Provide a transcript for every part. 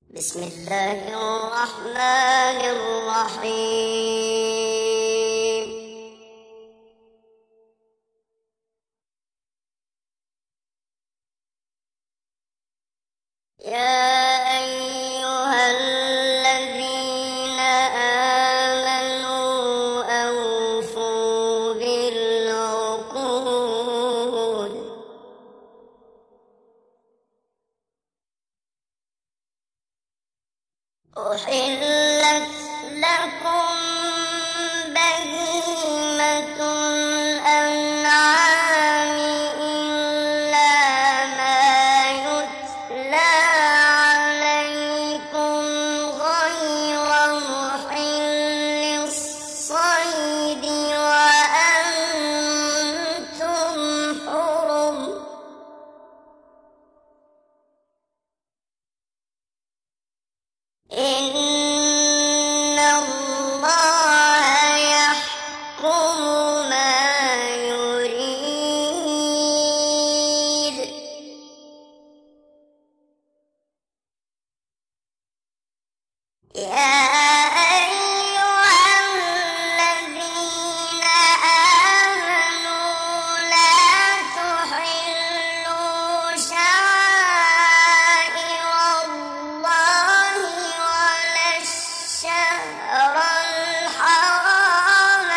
بسم الله الرحمن الرحيم. يا أيها الذين آمنوا أوفوا بالعقود أحلت لكم بهيمة الأنعام إلا ما يتلى عليكم غير محل الصيد وأنتم حرم. إن الله يحكم ما يريد. يا أيها الذين آمنوا لا تحلوا شعائر الله ولا الشهر الحرام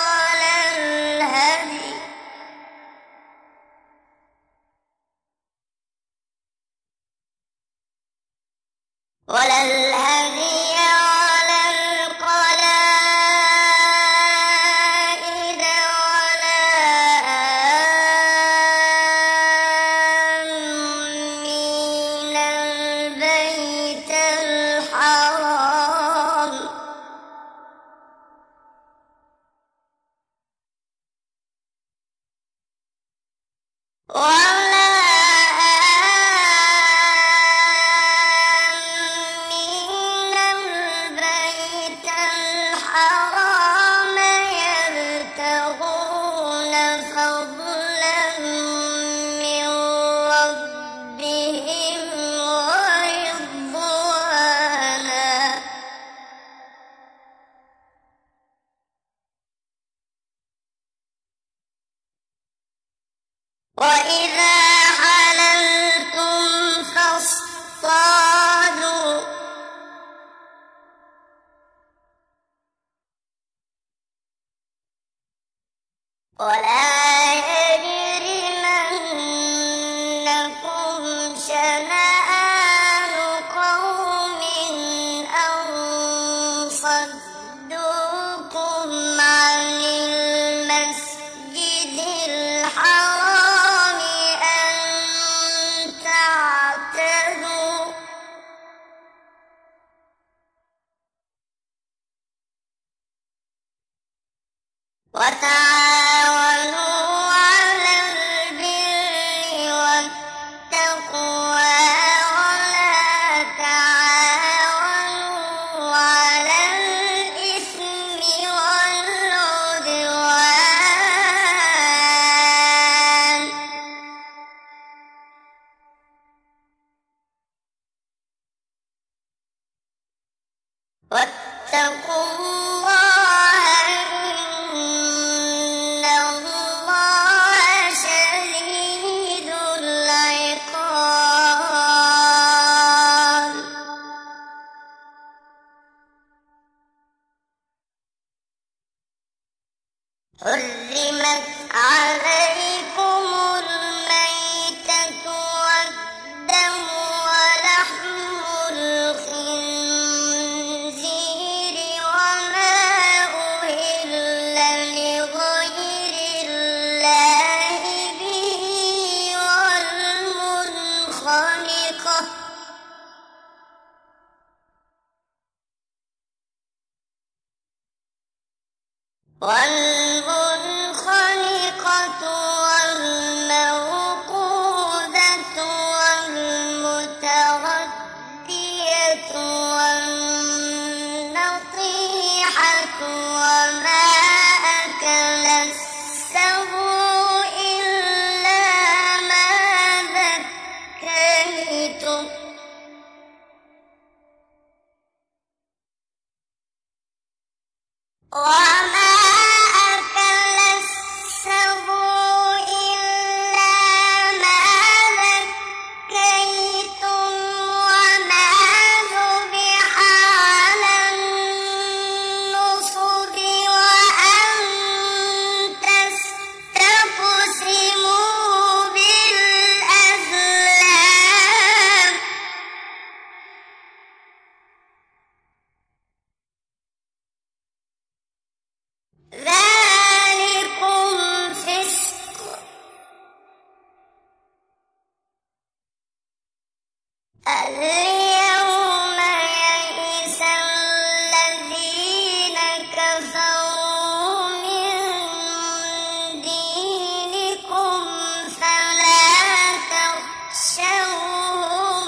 ولا الهدي ولا القلائد ولا آمين البيت الحرام ولا آمين البيت الحرام يبتغون فضلا من ربهم ورضوانا. وإذا حللتم فاصطادوا ولا يجرمنكم شنآن قوم أن صدوكم عن المسجد الحرام أن تعتدوا وتعاونوا على البر والتقوى ولا تعاونوا على الإثم والعدوان. واتقوا الله إن الله شديد العقاب. حرمت عليكم الميتة والدم ولحم الخنزير وما أهل لغير الله به والمنخنقة والموقوذة والمتردية والنطيحة وما أكل السبع إلا ما ذكيتم وما أكل السبع إلا ما ذكيتم وما ذبح على النصب وأن تستقسموا بالأزلام ذلكم فسق. اليوم يئس الذين كفروا من دينكم فلا تخشوهم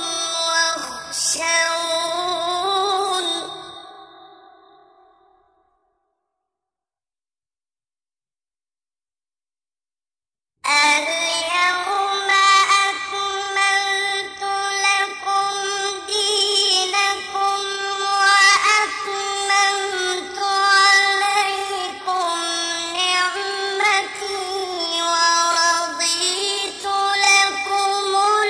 واخشون اليوم أكملت لكم دينكم وأتممت عليكم نعمتي ورضيت لكم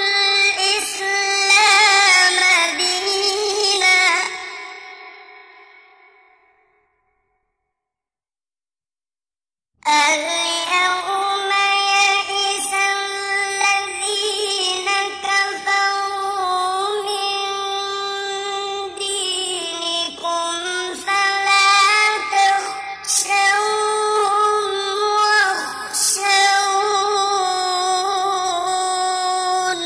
الإسلام دينا. اليوم يئس الذين كفروا من دينكم فلا تخشوهم واخشون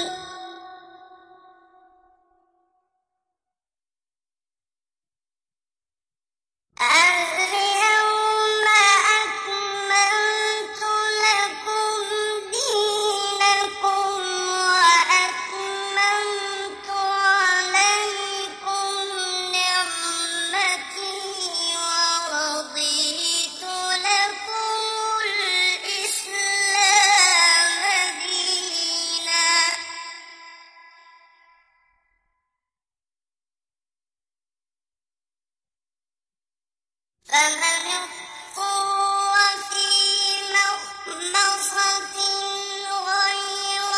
اليوم أكملت لكم دينكم وأتممت عليكم نعمتي ورضيت لكم الإسلام دينا. فمن اضطر في مخمصة غير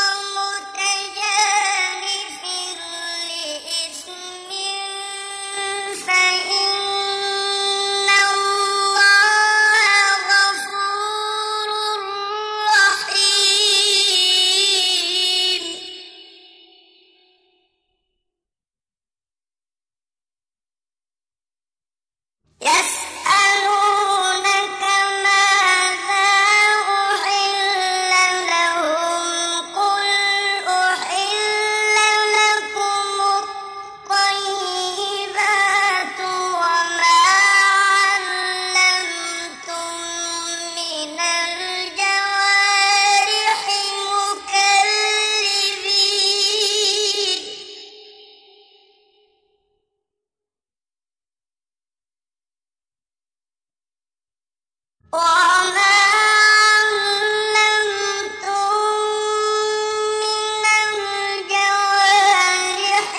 متجانف لإثم فإن الله غفور رحيم. يسألونك ماذا أحل لهم قل أحل لكم الطيبات وما علمتم من الجوارح مكلبين وما علمتم من الجوارح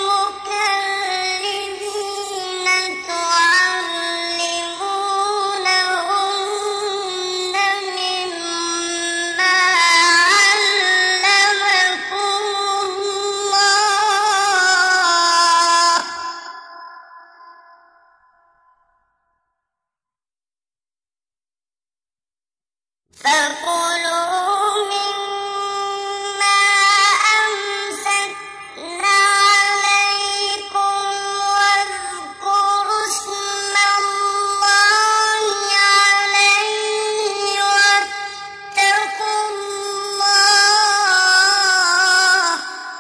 مكلبين تعلمونهن مما علمكم الله فكلوا مما أمسكنا عليكم واذكروا اسم الله عليه واتقوا الله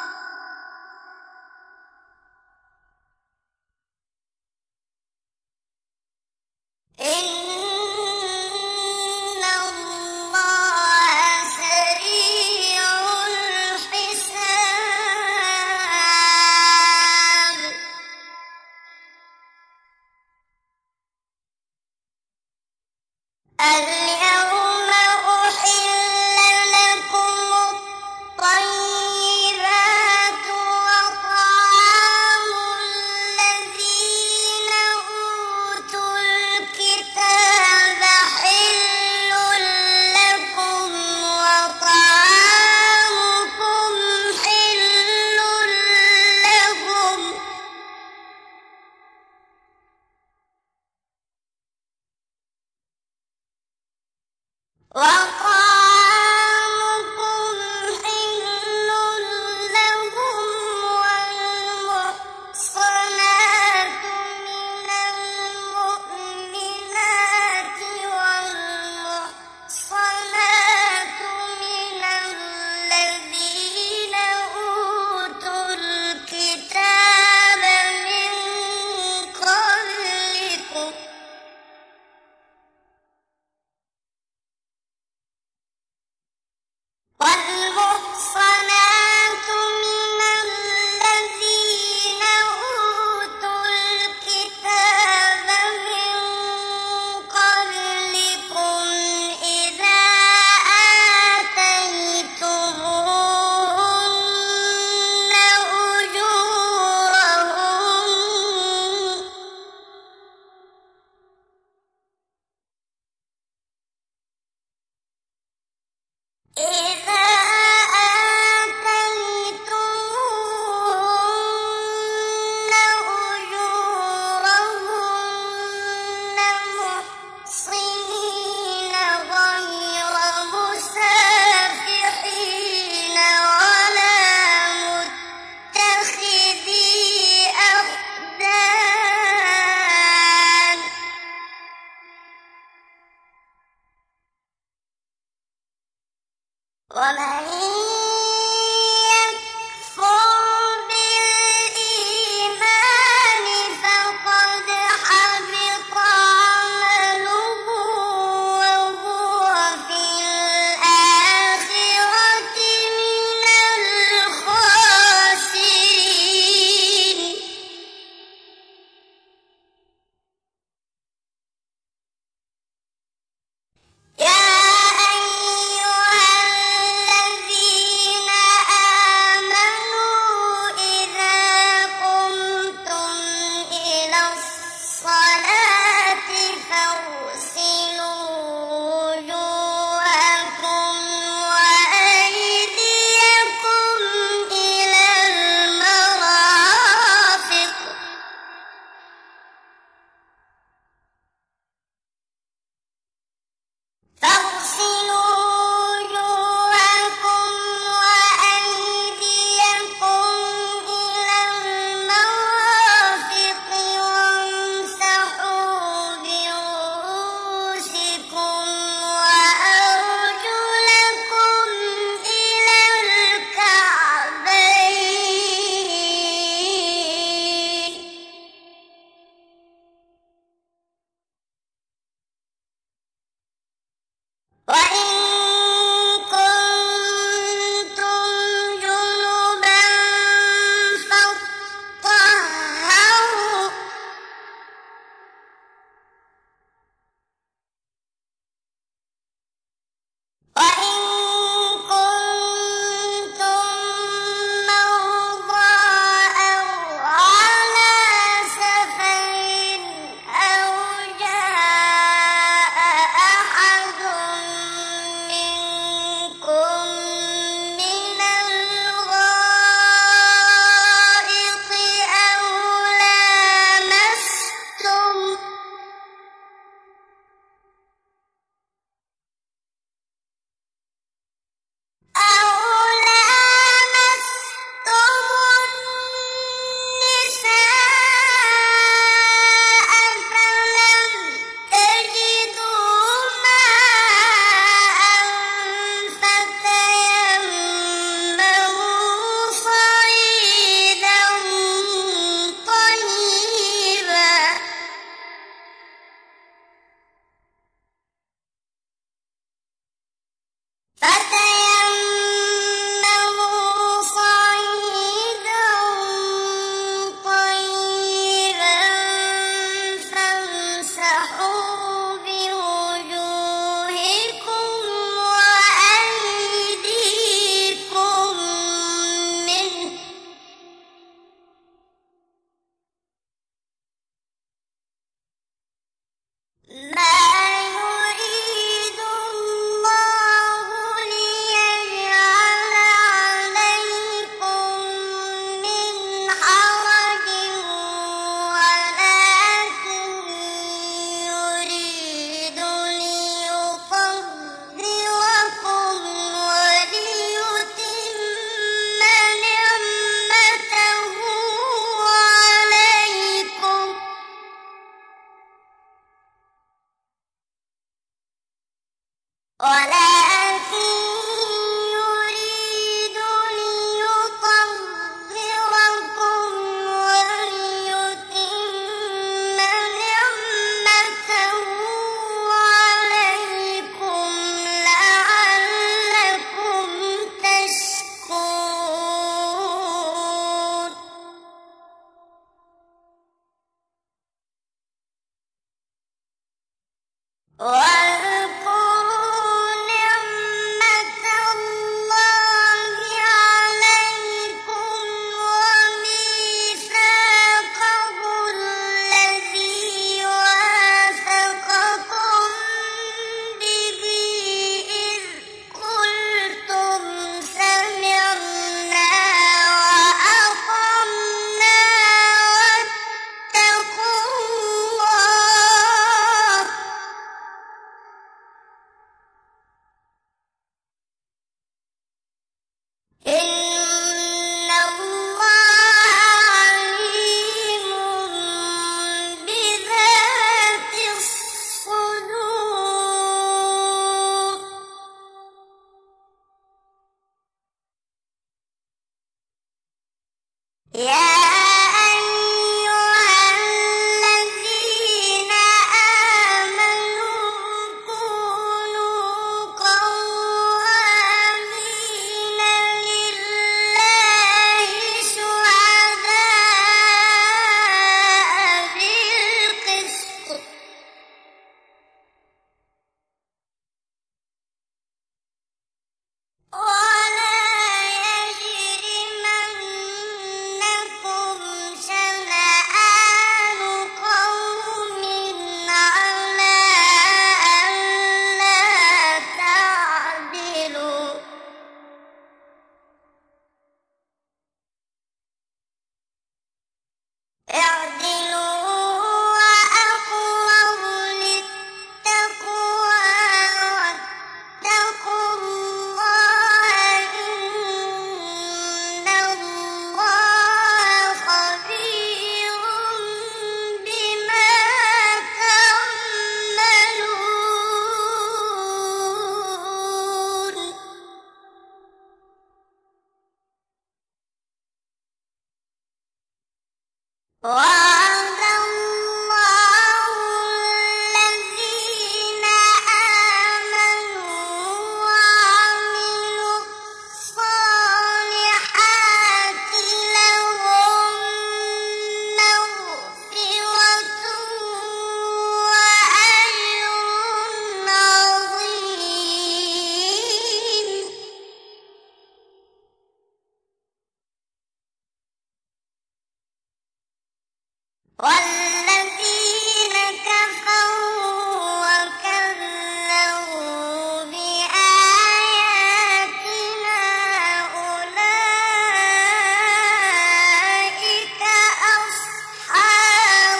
إن الله سريع الحساب. اليوم أحل لكم الطيبات وطعام الذين أوتوا الكتاب وطعامكم حل لهم والمحصنات من المؤمنات والمحصنات من الذين أوتوا الكتاب من قبلكم واذكروا نعمة الله عليكم وميثاقه الذي واثقكم به إذ قلتم سمعنا وأطعنا واتقوا الله إن الله عليم بذات الصدور يا أيها الذين آمنوا كونوا قوامين لله شهداء بالقسط ولا يجرمنكم شنآن قوم على ألا تعدلوا اعدلوا هو أقرب للتقوى واتقوا الله إن الله خبير بما تعملون وعد الله الذين آمنوا وعملوا الصالحات لهم مغفرة وأجر عظيم والذين كفروا وكذبوا بآياتنا أولئك أصحاب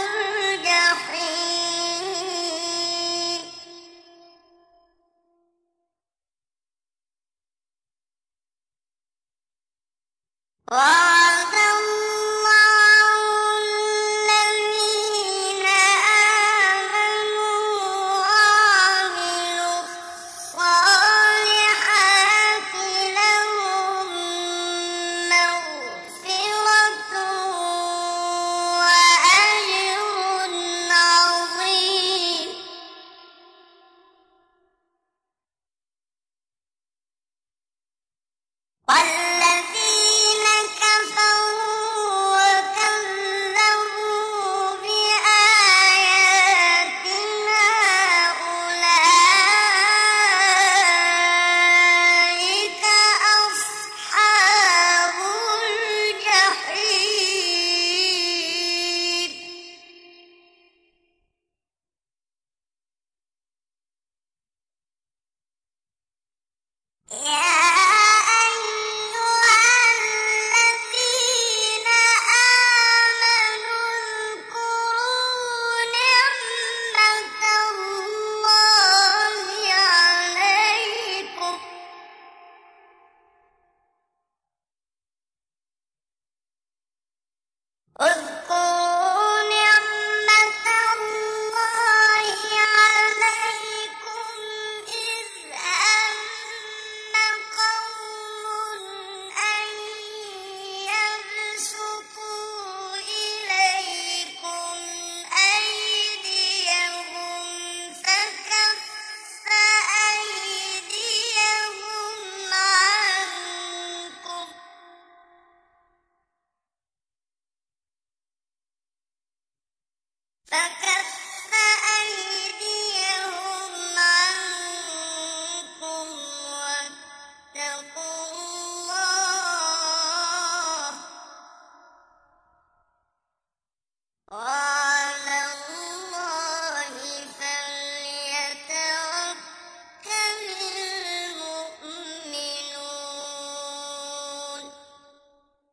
الجحيم وعد الله الذين آمنوا وعملوا الصالحات لهم مغفرة وأجر عظيم والذين كفروا وكذبوا بآياتنا أولئك أصحاب الجحيم يا أيها الذين آمنوا اذكروا نعمة الله عليكم اذكروا نعمة الله عليكم إذ هم قوم أن يبسطوا إليكم أيديهم فكف أيديهم عنكم فكف أيديهم قال